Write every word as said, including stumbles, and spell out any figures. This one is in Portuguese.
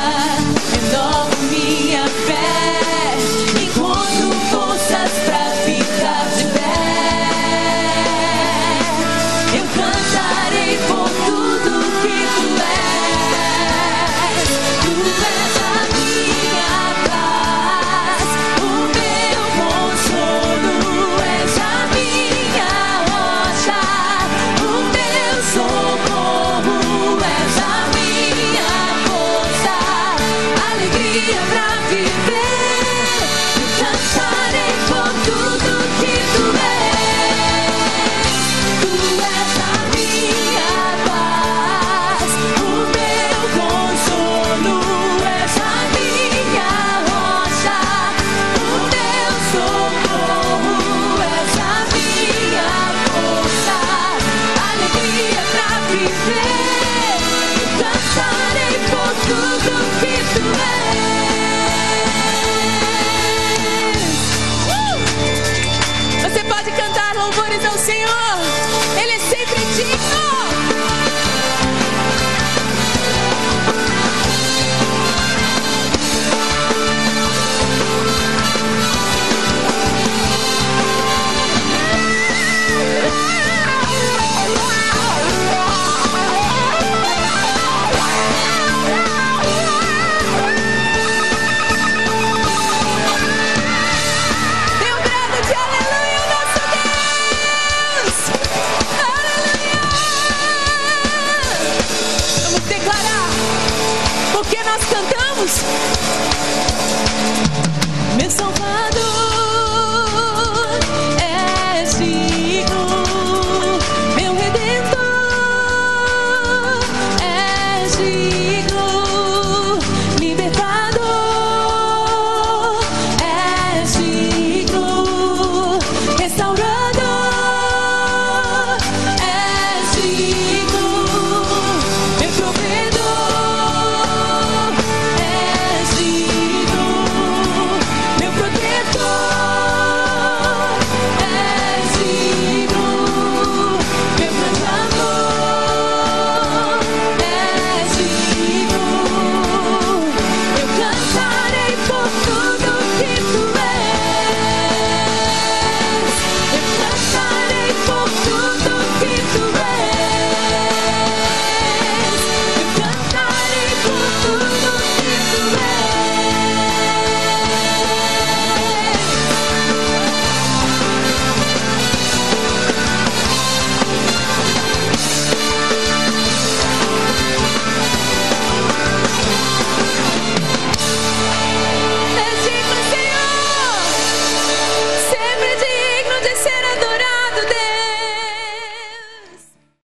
renovo minha fé, encontro forças pra ficar de pé. Eu cantarei por tudo que tu és. Tu és a minha paz, o meu consolo, és a minha rocha, o meu socorro, és a minha força, alegria pra viver. Eu cantarei por tudo que tu és. Tu és a minha paz, o meu consolo, és a minha rocha, o meu socorro, és a minha força, alegria pra viver. Eu cantarei por tudo que tu és. Você pode cantar louvores ao Senhor, Ele é sempre digno. Dê um brado de aleluia ao nosso Deus. Aleluia. Vamos declarar, porque nós cantamos. Bênção